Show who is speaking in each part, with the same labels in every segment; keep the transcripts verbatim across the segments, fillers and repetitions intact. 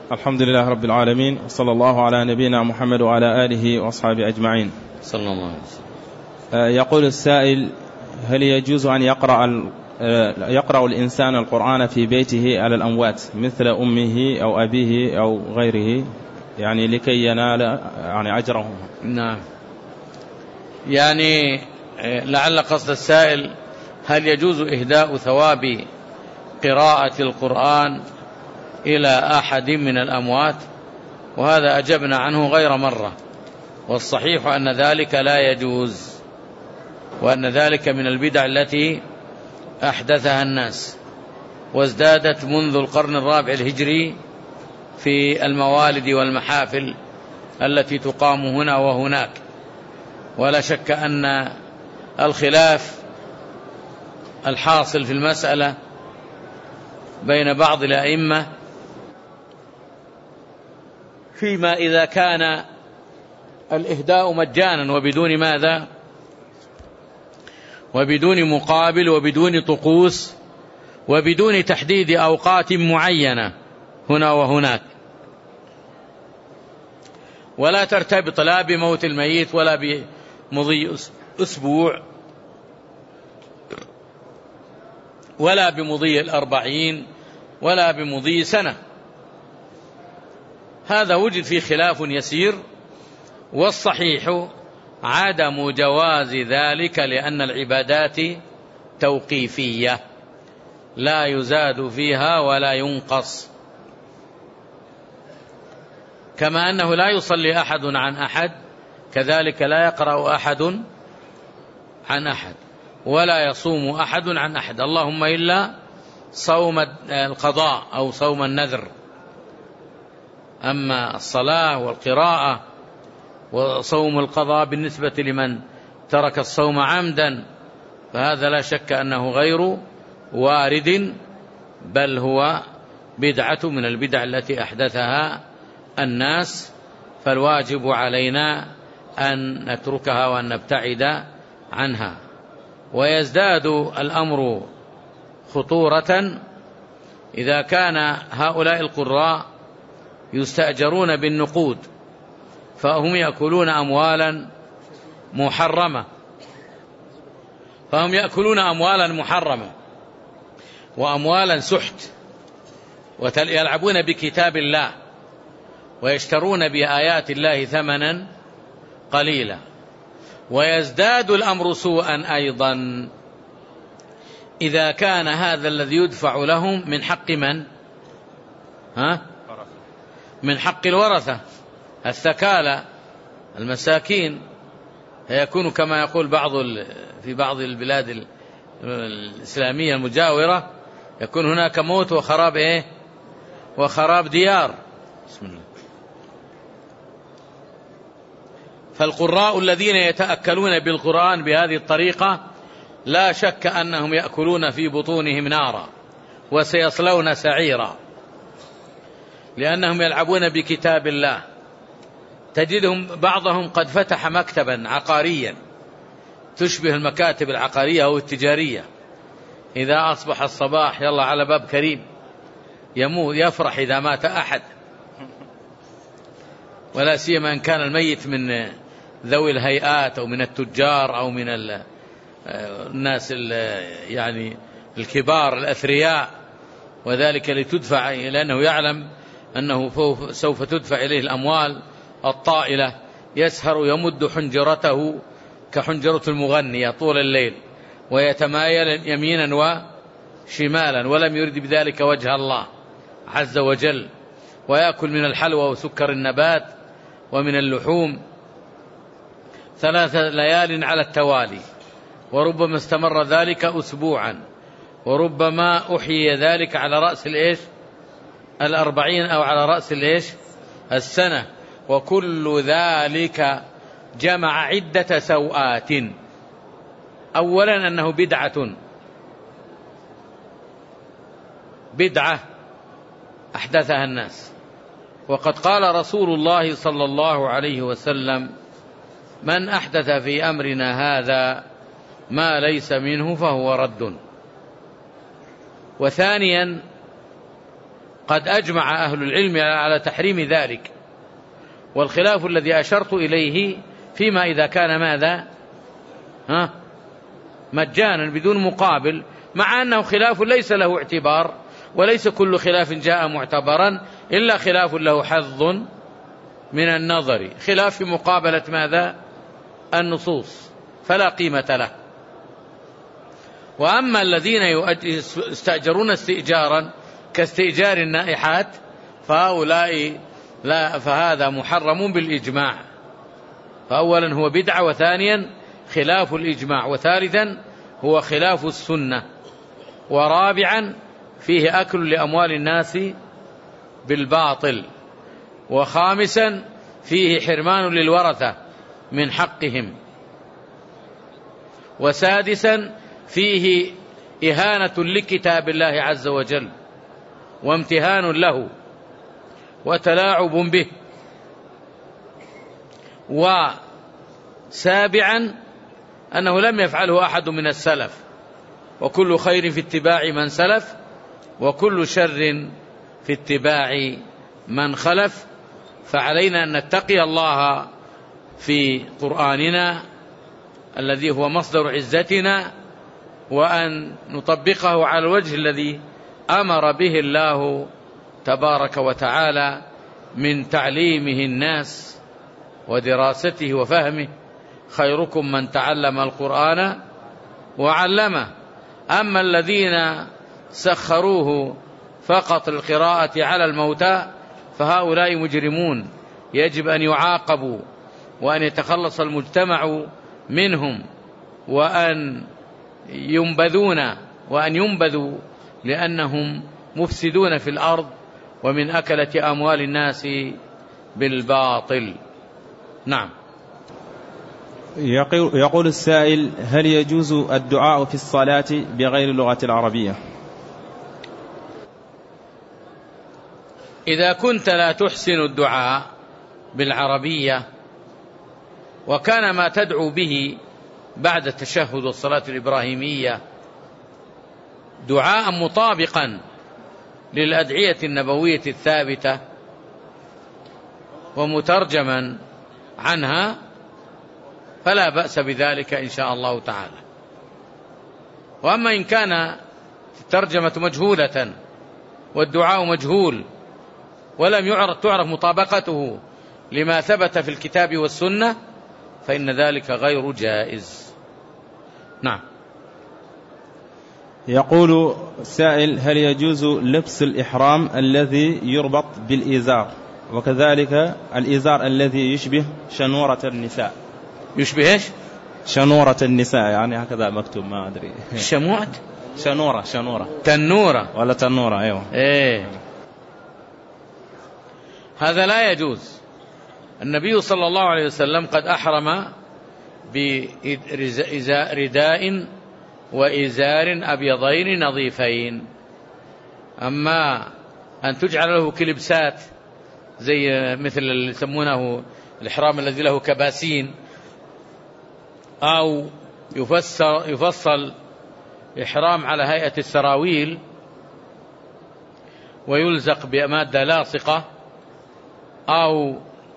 Speaker 1: الحمد لله رب العالمين، صلى الله على نبينا محمد وعلى آله وأصحابه أجمعين.
Speaker 2: صلى الله عليه وسلم.
Speaker 1: يقول السائل: هل يجوز أن يقرأ يقرأ الإنسان القرآن في بيته على الأموات مثل أمه أو أبيه أو غيره، يعني لكي ينال يعني أجره؟
Speaker 2: نعم، يعني لعل قصد السائل هل يجوز إهداء ثواب قراءة القرآن إلى أحد من الأموات، وهذا أجبنا عنه غير مرة، والصحيح أن ذلك لا يجوز، وأن ذلك من البدع التي أحدثها الناس وازدادت منذ القرن الرابع الهجري في الموالد والمحافل التي تقام هنا وهناك. ولا شك أن الخلاف الحاصل في المسألة بين بعض الأئمة فيما إذا كان الإهداء مجانا وبدون ماذا، وبدون مقابل وبدون طقوس وبدون تحديد أوقات معينة هنا وهناك، ولا ترتبط لا بموت الميت ولا بمضي أسبوع ولا بمضي الأربعين ولا بمضي سنة. هذا وجد فيه خلاف يسير، والصحيح عدم جواز ذلك، لأن العبادات توقيفية لا يزاد فيها ولا ينقص، كما أنه لا يصلي أحد عن أحد، كذلك لا يقرأ أحد عن أحد ولا يصوم أحد عن أحد، اللهم إلا صوم القضاء أو صوم النذر. أما الصلاة والقراءة وصوم القضاء بالنسبة لمن ترك الصوم عمدا فهذا لا شك أنه غير وارد، بل هو بدعة من البدع التي أحدثها الناس، فالواجب علينا أن نتركها وأن نبتعد عنها. ويزداد الأمر خطورة إذا كان هؤلاء القراء يستأجرون بالنقود، فهم يأكلون أموالا محرمة فهم يأكلون أموالا محرمة وأموالا سحت، ويلعبون بكتاب الله ويشترون بآيات الله ثمنا قليلا. ويزداد الأمر سوءا أيضا إذا كان هذا الذي يدفع لهم من حق من؟ ها؟ من حق الورثة الثكالى المساكين، يكون كما يقول بعض في بعض البلاد الإسلامية المجاورة يكون هناك موت وخراب إيه؟ وخراب ديار. بسم الله. فالقراء الذين يتأكلون بالقرآن بهذه الطريقة لا شك أنهم يأكلون في بطونهم نارا وسيصلون سعيرا، لأنهم يلعبون بكتاب الله. تجدهم بعضهم قد فتح مكتبا عقاريا تشبه المكاتب العقارية أو التجارية، إذا أصبح الصباح يلا على باب كريم، يموت يفرح إذا مات أحد، ولا سيما إن كان الميت من ذوي الهيئات أو من التجار أو من الناس يعني الكبار الأثرياء، وذلك لتدفع، لأنه يعلم أنه سوف تدفع إليه الأموال الطائلة، يسهر يمد حنجرته كحنجرة المغنية طول الليل ويتمايل يمينا وشمالا، ولم يرد بذلك وجه الله عز وجل، ويأكل من الحلوى وسكر النبات ومن اللحوم ثلاث ليال على التوالي، وربما استمر ذلك أسبوعا، وربما أحيي ذلك على رأس الإيش الأربعين أو على رأس الإيش السنة، وكل ذلك جمع عدة سوءات. أولا أنه بدعة بدعة أحدثها الناس، وقد قال رسول الله صلى الله عليه وسلم: من أحدث في أمرنا هذا ما ليس منه فهو رد. وثانيا قد أجمع أهل العلم على تحريم ذلك، والخلاف الذي أشرت إليه فيما إذا كان ماذا ها مجانا بدون مقابل، مع أنه خلاف ليس له اعتبار، وليس كل خلاف جاء معتبرا إلا خلاف له حظ من النظر، خلاف في مقابلة ماذا النصوص، فلا قيمة له. وأما الذين يستأجرون استئجارا كاستئجار النائحات فهؤلاء لا، فهذا محرم بالإجماع، فأولا هو بدعة، وثانيا خلاف الإجماع، وثالثا هو خلاف السنة، ورابعا فيه أكل لأموال الناس بالباطل، وخامسا فيه حرمان للورثة من حقهم، وسادسا فيه إهانة لكتاب الله عز وجل وامتهان له وتلاعب به، وسابعا أنه لم يفعله أحد من السلف، وكل خير في اتباع من سلف، وكل شر في اتباع من خلف. فعلينا أن نتقي الله في قرآننا الذي هو مصدر عزتنا، وأن نطبقه على الوجه الذي أمر به الله تبارك وتعالى من تعليمه الناس ودراسته وفهمه. خيركم من تعلم القرآن وعلمه. أما الذين سخروه فقط القراءة على الموتى فهؤلاء مجرمون، يجب أن يعاقبوا، وأن يتخلص المجتمع منهم، وأن ينبذون وأن ينبذوا لأنهم مفسدون في الأرض ومن أكلة أموال الناس بالباطل. نعم.
Speaker 1: يقول السائل: هل يجوز الدعاء في الصلاة بغير اللغة العربية؟
Speaker 2: إذا كنت لا تحسن الدعاء بالعربية، وكان ما تدعو به بعد التشهد والصلاة الإبراهيمية دعاء مطابقا للأدعية النبوية الثابتة ومترجما عنها، فلا بأس بذلك إن شاء الله تعالى. وأما إن كان الترجمة مجهولة والدعاء مجهول ولم يعرف تعرف مطابقته لما ثبت في الكتاب والسنة، فإن ذلك غير جائز. نعم.
Speaker 1: يقول سائل: هل يجوز لبس الإحرام الذي يربط بالإزار، وكذلك الإزار الذي يشبه شنورة النساء؟
Speaker 2: يشبه إيش؟
Speaker 1: شنورة النساء، يعني هكذا مكتوب، ما أدري.
Speaker 2: شموعة؟
Speaker 1: شنورة شنورة
Speaker 2: تنورة
Speaker 1: ولا تنورة؟ أيوة.
Speaker 2: إيه، هذا لا يجوز. النبي صلى الله عليه وسلم قد أحرم برداء وإزار أبيضين نظيفين. أما أن تجعل له كلبسات زي مثل اللي يسمونه الإحرام الذي له كباسين، أو يفصل, يفصل إحرام على هيئة السراويل ويلزق بمادة لاصقة، أو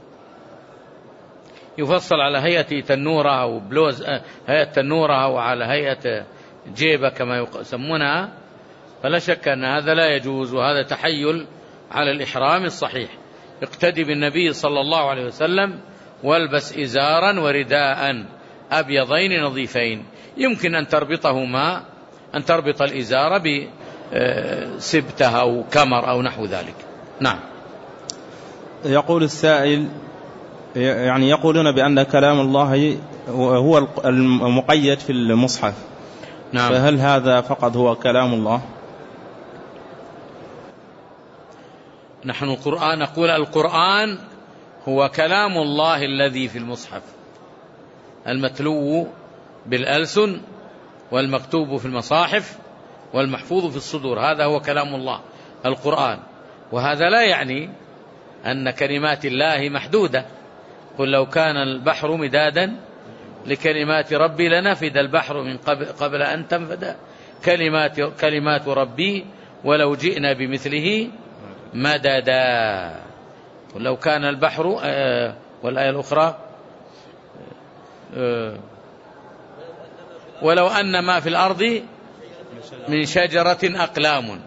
Speaker 2: يفصل على هيئة تنورة أو بلوز هيئة تنورة، أو على هيئة جيبة كما يسمونها، فلا شك أن هذا لا يجوز، وهذا تحيل على الإحرام الصحيح. اقتدي بالنبي صلى الله عليه وسلم والبس إزارا ورداء أبيضين نظيفين. يمكن أن تربطهما، أن تربط الإزار بسبتة أو كمر أو نحو ذلك. نعم.
Speaker 1: يقول السائل: يعني يقولون بأن كلام الله هو المقيد في المصحف،
Speaker 2: نعم.
Speaker 1: فهل هذا فقط هو كلام الله؟
Speaker 2: نحن القرآن نقول القرآن هو كلام الله الذي في المصحف، المتلو بالألسن والمكتوب في المصاحف والمحفوظ في الصدور، هذا هو كلام الله القرآن. وهذا لا يعني أن كلمات الله محدودة. قل لو كان البحر مدادا لكلمات ربي لنفد البحر من قبل, قبل أن تنفد كلمات, كلمات ربي ولو جئنا بمثله مددا. ولو كان البحر، والآية الأخرى ولو أن ما في الأرض من شجرة أقلام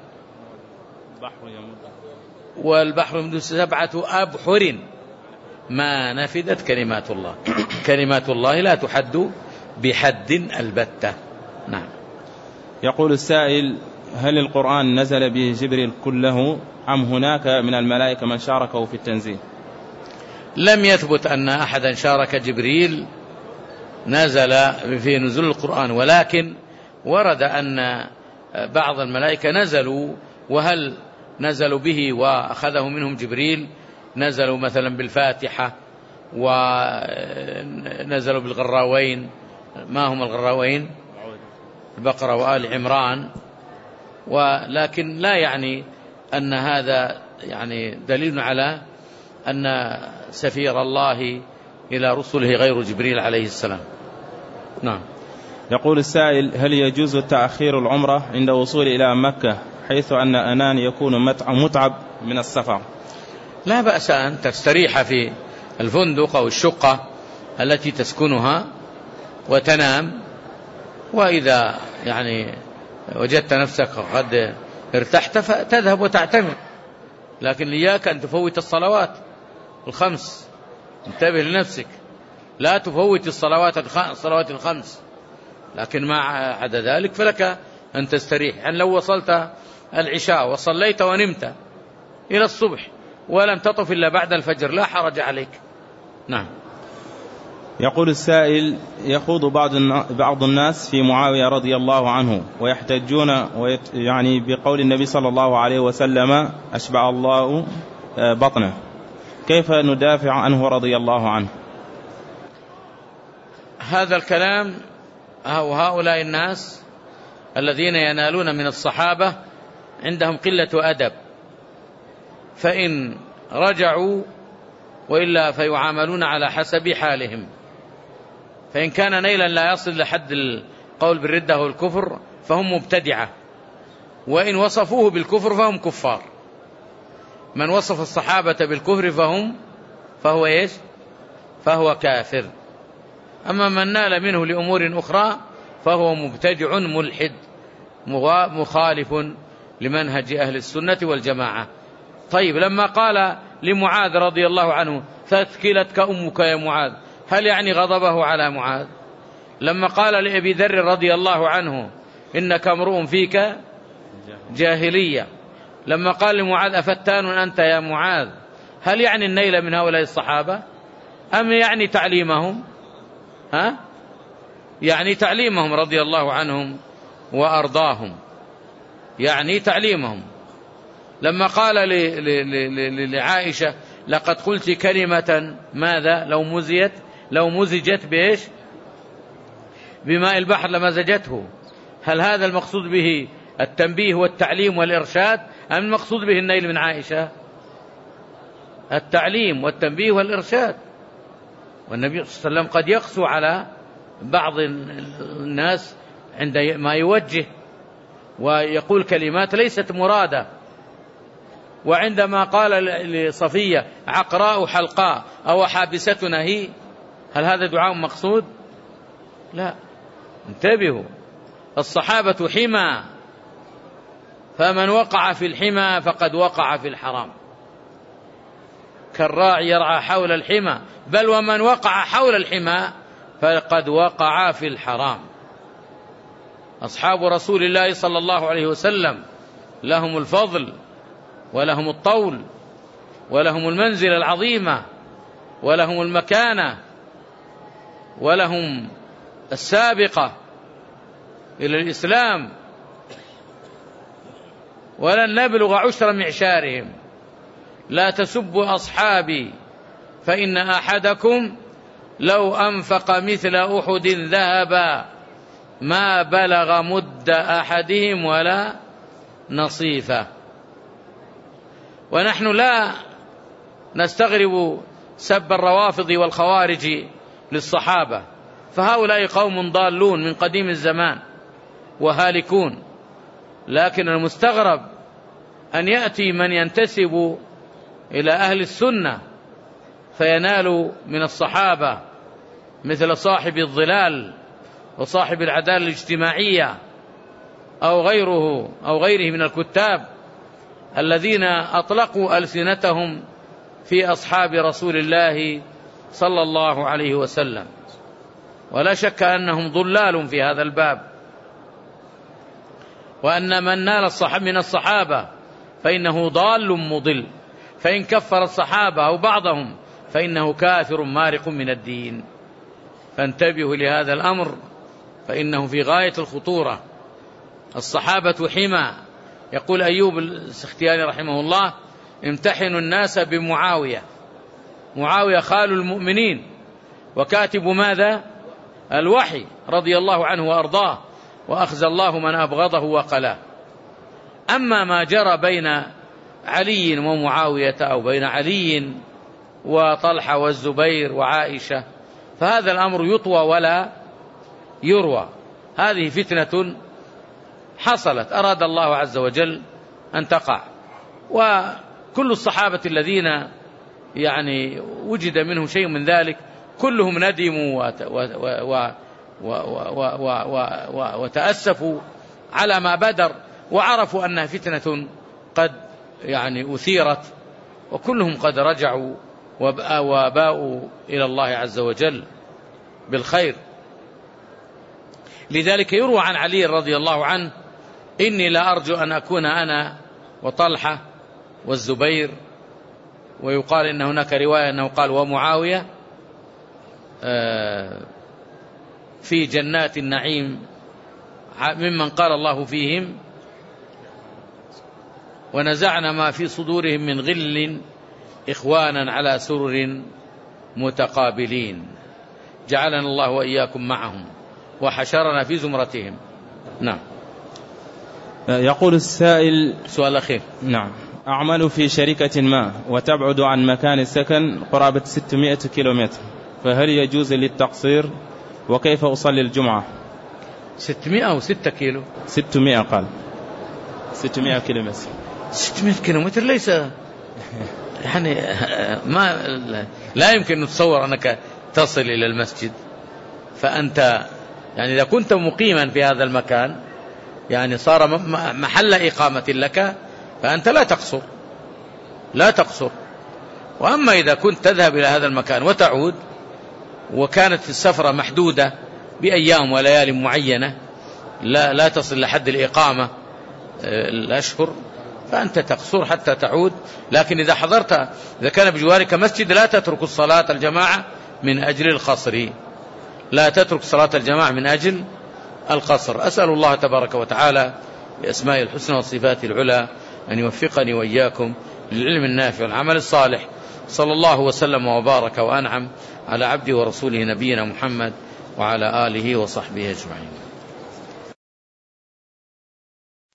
Speaker 2: والبحر يمد سبعة أبحر ما نفدت كلمات الله. كلمات الله لا تحد بحد البتة. نعم.
Speaker 1: يقول السائل: هل القرآن نزل به جبريل كله أم هناك من الملائكة من شاركه في التنزيل؟
Speaker 2: لم يثبت أن أحدا شارك جبريل نزل في نزول القرآن، ولكن ورد أن بعض الملائكة نزلوا. وهل نزلوا به وأخذه منهم جبريل؟ نزلوا مثلا بالفاتحة، ونزلوا بالغراوين. ما هم الغراوين؟ البقرة وآل عمران. ولكن لا يعني أن هذا يعني دليل على أن سفير الله إلى رسله غير جبريل عليه السلام. نعم.
Speaker 1: يقول السائل: هل يجوز تأخير العمرة عند وصول إلى مكة حيث أن أنان يكون متعب من السفر؟
Speaker 2: لا بأس أن تستريح في الفندق أو الشقة التي تسكنها وتنام، وإذا يعني وجدت نفسك قد ارتحت فتذهب وتعتمر. لكن إياك أن تفوت الصلوات الخمس. انتبه لنفسك، لا تفوت الصلوات الصلوات الخمس. لكن ما عدا ذلك فلك أن تستريح. يعني لو وصلت العشاء وصليت ونمت إلى الصبح ولم تطف إلا بعد الفجر لا حرج عليك. نعم.
Speaker 1: يقول السائل: يخوض بعض بعض الناس في معاوية رضي الله عنه ويحتجون ويت يعني بقول النبي صلى الله عليه وسلم: أشبع الله بطنه، كيف ندافع عنه رضي الله عنه؟
Speaker 2: هذا الكلام أو هؤلاء الناس الذين ينالون من الصحابة عندهم قلة أدب، فإن رجعوا وإلا فيعاملون على حسب حالهم. فإن كان نيلا لا يصل لحد القول بالردة والكفر فهم مبتدعة، وإن وصفوه بالكفر فهم كفار. من وصف الصحابة بالكفر فهم فهو إيش؟ فهو كافر. أما من نال منه لأمور أخرى فهو مبتدع ملحد مخالف لمنهج أهل السنة والجماعة. طيب، لما قال لمعاذ رضي الله عنه: تثكلتك أمك يا معاذ، هل يعني غضبه على معاذ؟ لما قال لأبي ذر رضي الله عنه: إنك امرؤ فيك جاهلية، لما قال لمعاذ: أفتان أنت يا معاذ، هل يعني النيل من هؤلاء الصحابة أم يعني تعليمهم؟ ها؟ يعني تعليمهم رضي الله عنهم وأرضاهم، يعني تعليمهم. لما قال لعائشة: لقد قلت كلمة ماذا لو مزجت لو مزجت بإيش؟ بماء البحر لمزجته، هل هذا المقصود به التنبيه والتعليم والإرشاد أم المقصود به النيل من عائشة؟ التعليم والتنبيه والإرشاد. والنبي صلى الله عليه وسلم قد يقسو على بعض الناس عند ما يوجه ويقول كلمات ليست مرادة. وعندما قال لصفية: عقراء حلقاء أو حابستنا هي، هل هذا دعاء مقصود؟ لا. انتبهوا، الصحابة حمى، فمن وقع في الحمى فقد وقع في الحرام، كالراعي يرعى حول الحمى، بل ومن وقع حول الحمى فقد وقع في الحرام. أصحاب رسول الله صلى الله عليه وسلم لهم الفضل ولهم الطول ولهم المنزلة العظيمة ولهم المكانة ولهم السابقة إلى الإسلام، ولن نبلغ عشر معشارهم. لا تسبوا أصحابي فإن أحدكم لو أنفق مثل أحد ذهبا ما بلغ مد أحدهم ولا نصيفه. ونحن لا نستغرب سب الروافض والخوارج للصحابة، فهؤلاء قوم ضالون من قديم الزمان وهالكون، لكن المستغرب أن يأتي من ينتسب إلى أهل السنة فينال من الصحابة مثل صاحب الظلال وصاحب العدالة الاجتماعية أو غيره أو غيره من الكتاب الذين أطلقوا ألسنتهم في أصحاب رسول الله صلى الله عليه وسلم، ولا شك أنهم ضلال في هذا الباب، وأن من نال من الصحابة فإنه ضال مضل، فإن كفر الصحابة أو بعضهم فإنه كافر مارق من الدين. فانتبهوا لهذا الأمر فإنه في غاية الخطورة. الصحابة حمى. يقول أيوب السختياني رحمه الله: امتحنوا الناس بمعاوية. معاوية خال المؤمنين وكاتب ماذا؟ الوحي، رضي الله عنه وأرضاه، وأخزى الله من أبغضه وقلاه. أما ما جرى بين علي ومعاوية أو بين علي وطلحة والزبير وعائشة فهذا الأمر يطوى ولا يروى. هذه فتنة حصلت أراد الله عز وجل أن تقع، وكل الصحابة الذين يعني وجد منهم شيء من ذلك كلهم ندموا وتأسفوا على ما بدر، وعرفوا أنها فتنة قد يعني أثيرت، وكلهم قد رجعوا وباءوا إلى الله عز وجل بالخير. لذلك يروى عن علي رضي الله عنه: إني لا أرجو أن أكون أنا وطلحة والزبير، ويقال إن هناك رواية أنه قال ومعاوية في جنات النعيم ممن قال الله فيهم: ونزعنا ما في صدورهم من غل إخوانا على سرر متقابلين، جعلنا الله وإياكم معهم وحشرنا في زمرتهم. نعم.
Speaker 1: يقول السائل:
Speaker 2: سؤال أخير.
Speaker 1: نعم. أعمل في شركة ما وتبعد عن مكان السكن قرابة ستمائة كيلومتر، فهل يجوز للتقصير؟ وكيف أصلي الجمعة؟
Speaker 2: ستمائة وستة كيلو.
Speaker 1: ستمائة قال ستمائة كيلومتر.
Speaker 2: ستمائة كيلومتر ليس يعني ما لا يمكن نتصور أنك تصل إلى المسجد. فأنت يعني إذا كنت مقيما في هذا المكان يعني صار محل إقامة لك فأنت لا تقصر لا تقصر. وأما إذا كنت تذهب إلى هذا المكان وتعود وكانت السفرة محدودة بأيام وليالي معينة لا لا تصل لحد الإقامة الأشهر فأنت تقصر حتى تعود. لكن إذا حضرت إذا كان بجوارك مسجد لا تترك الصلاة الجماعة من أجل القصر لا تترك صلاة الجماعة من أجل القصر. أسأل الله تبارك وتعالى بأسماء الحسنى وصفات العلى أن يوفقني وإياكم للعلم النافع والعمل الصالح. صلى الله وسلم وبارك وأنعم على عبده ورسوله نبينا محمد وعلى آله وصحبه أجمعين.